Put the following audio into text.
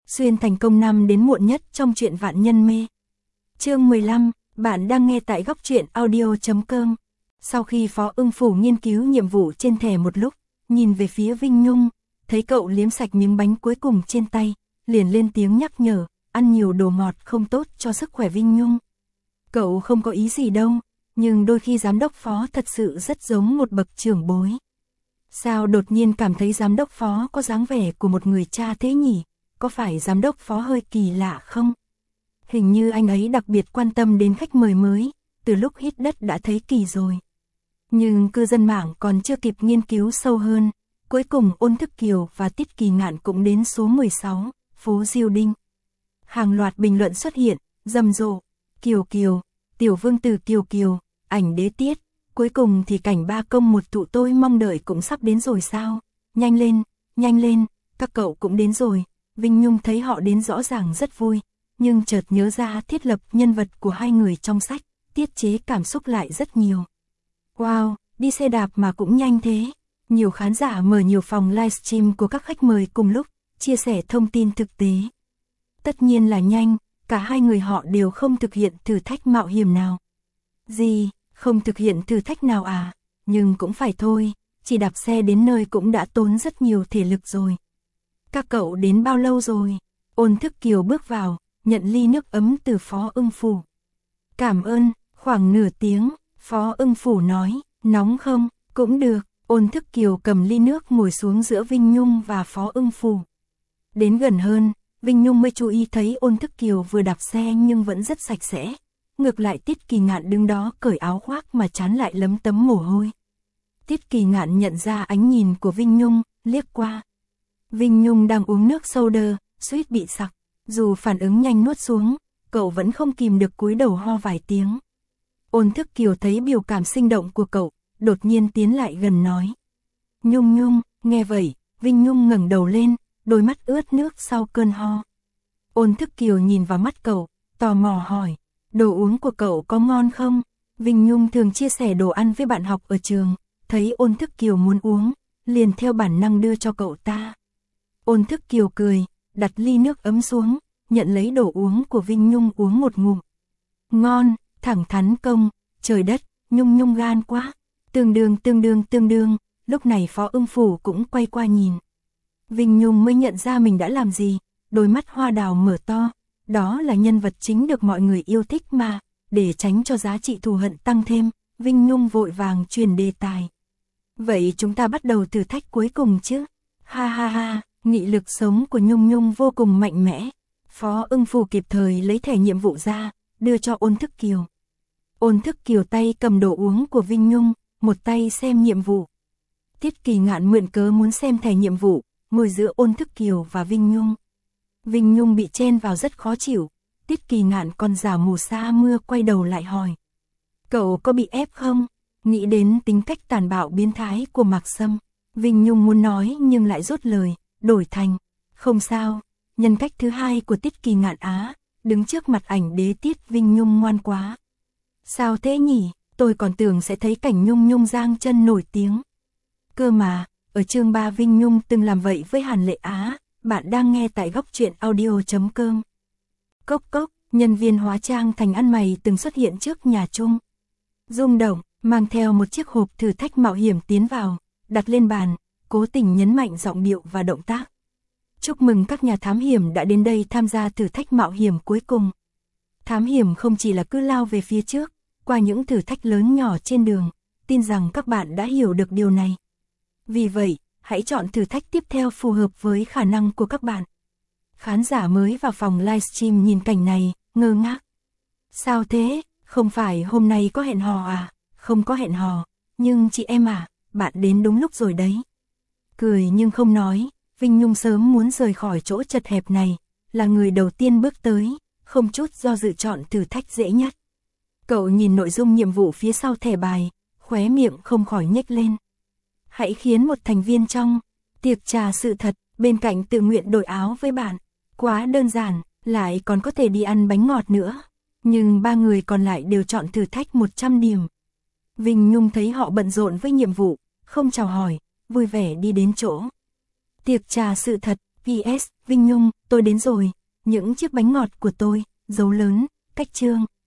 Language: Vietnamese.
xuyên thành công năm đến muộn nhất trong truyện Vạn Nhân Mê. Chương 15, bạn đang nghe tại góc truyện audio.com. Sau khi Phó Ưng Phủ nghiên cứu nhiệm vụ trên thẻ một lúc, nhìn về phía Vinh Nhung, thấy cậu liếm sạch miếng bánh cuối cùng trên tay, liền lên tiếng nhắc nhở, ăn nhiều đồ ngọt không tốt cho sức khỏe Vinh Nhung. Cậu không có ý gì đâu, nhưng đôi khi giám đốc Phó thật sự rất giống một bậc trưởng bối. Sao đột nhiên cảm thấy giám đốc Phó có dáng vẻ của một người cha thế nhỉ? Có phải giám đốc Phó hơi kỳ lạ không? Hình như anh ấy đặc biệt quan tâm đến khách mời mới, từ lúc hít đất đã thấy kỳ rồi. Nhưng cư dân mạng còn chưa kịp nghiên cứu sâu hơn, cuối cùng Ôn Thức Kiều và Tiết Kỳ Ngạn cũng đến số 16, phố Diêu Đinh. Hàng loạt bình luận xuất hiện, rầm rộ, Kiều Kiều, Tiểu Vương Tử Kiều Kiều, ảnh đế Tiết, cuối cùng thì cảnh ba công một tụ tôi mong đợi cũng sắp đến rồi sao? Nhanh lên, các cậu cũng đến rồi. Vinh Nhung thấy họ đến rõ ràng rất vui, nhưng chợt nhớ ra thiết lập nhân vật của hai người trong sách, tiết chế cảm xúc lại rất nhiều. Wow, đi xe đạp mà cũng nhanh thế. Nhiều khán giả mở nhiều phòng livestream của các khách mời cùng lúc, chia sẻ thông tin thực tế. Tất nhiên là nhanh, cả hai người họ đều không thực hiện thử thách mạo hiểm nào. Gì, không thực hiện thử thách nào à? Nhưng cũng phải thôi, chỉ đạp xe đến nơi cũng đã tốn rất nhiều thể lực rồi. Các cậu đến bao lâu rồi? Ôn Thức Kiều bước vào, nhận ly nước ấm từ Phó Ưng Phủ. Cảm ơn, khoảng nửa tiếng, Phó Ưng Phủ nói, nóng không? Cũng được. Ôn Thức Kiều cầm ly nước ngồi xuống giữa Vinh Nhung và Phó Ưng Phủ. Đến gần hơn, Vinh Nhung mới chú ý thấy Ôn Thức Kiều vừa đạp xe nhưng vẫn rất sạch sẽ. Ngược lại Tiết Kỳ Ngạn đứng đó cởi áo khoác mà trán lại lấm tấm mồ hôi. Tiết Kỳ Ngạn nhận ra ánh nhìn của Vinh Nhung, liếc qua. Vinh Nhung đang uống nước soda, suýt bị sặc. Dù phản ứng nhanh nuốt xuống, cậu vẫn không kìm được cúi đầu ho vài tiếng. Ôn Thức Kiều thấy biểu cảm sinh động của cậu, đột nhiên tiến lại gần nói. Nhung, nghe vậy, Vinh Nhung ngẩng đầu lên, đôi mắt ướt nước sau cơn ho. Ôn Thức Kiều nhìn vào mắt cậu, tò mò hỏi, đồ uống của cậu có ngon không? Vinh Nhung thường chia sẻ đồ ăn với bạn học ở trường, thấy Ôn Thức Kiều muốn uống, liền theo bản năng đưa cho cậu ta. Ôn Thức Kiều cười, đặt ly nước ấm xuống, nhận lấy đồ uống của Vinh Nhung uống một ngụm. Ngon, thẳng thắn công, trời đất, Nhung gan quá. Tương đương, lúc này Phó Ưng Phủ cũng quay qua nhìn. Vinh Nhung mới nhận ra mình đã làm gì, đôi mắt hoa đào mở to, đó là nhân vật chính được mọi người yêu thích mà, để tránh cho giá trị thù hận tăng thêm, Vinh Nhung vội vàng truyền đề tài. Vậy chúng ta bắt đầu thử thách cuối cùng chứ? Ha, nghị lực sống của Nhung vô cùng mạnh mẽ. Phó Ưng Phủ kịp thời lấy thẻ nhiệm vụ ra, đưa cho Ôn Thức Kiều. Ôn Thức Kiều tay cầm đồ uống của Vinh Nhung, một tay xem nhiệm vụ. Tiết Kỳ Ngạn mượn cớ muốn xem thẻ nhiệm vụ, ngồi giữa Ôn Thức Kiều và Vinh Nhung. Vinh Nhung bị chen vào rất khó chịu, Tiết Kỳ Ngạn còn giả mù sa mưa quay đầu lại hỏi. Cậu có bị ép không? Nghĩ đến tính cách tàn bạo biến thái của Mạc Sâm, Vinh Nhung muốn nói nhưng lại rút lời, đổi thành, không sao, nhân cách thứ hai của Tiết Kỳ Ngạn á, đứng trước mặt ảnh đế Tiết. Vinh Nhung ngoan quá. Sao thế nhỉ? Tôi còn tưởng sẽ thấy cảnh Nhung giang chân nổi tiếng. Cơ mà, ở chương 3 Vinh Nhung từng làm vậy với Hàn Lệ Á, bạn đang nghe tại góc truyện audio.com. Cốc, nhân viên hóa trang thành ăn mày từng xuất hiện trước nhà Trung. Rung động, mang theo một chiếc hộp thử thách mạo hiểm tiến vào, đặt lên bàn, cố tình nhấn mạnh giọng điệu và động tác. Chúc mừng các nhà thám hiểm đã đến đây tham gia thử thách mạo hiểm cuối cùng. Thám hiểm không chỉ là cứ lao về phía trước, qua những thử thách lớn nhỏ trên đường, tin rằng các bạn đã hiểu được điều này. Vì vậy, hãy chọn thử thách tiếp theo phù hợp với khả năng của các bạn. Khán giả mới vào phòng livestream nhìn cảnh này, ngơ ngác. Sao thế, không phải hôm nay có hẹn hò à? Không có hẹn hò, nhưng chị em à, bạn đến đúng lúc rồi đấy. Cười nhưng không nói, Vinh Nhung sớm muốn rời khỏi chỗ chật hẹp này, là người đầu tiên bước tới, không chút do dự chọn thử thách dễ nhất. Cậu nhìn nội dung nhiệm vụ phía sau thẻ bài, khóe miệng không khỏi nhếch lên. Hãy khiến một thành viên trong tiệc trà sự thật bên cạnh tự nguyện đổi áo với bạn. Quá đơn giản, lại còn có thể đi ăn bánh ngọt nữa. Nhưng ba người còn lại đều chọn thử thách 100 điểm. Vinh Nhung thấy họ bận rộn với nhiệm vụ, không chào hỏi, vui vẻ đi đến chỗ tiệc trà sự thật. PS, Vinh Nhung, tôi đến rồi, những chiếc bánh ngọt của tôi, dấu lớn, cách chương.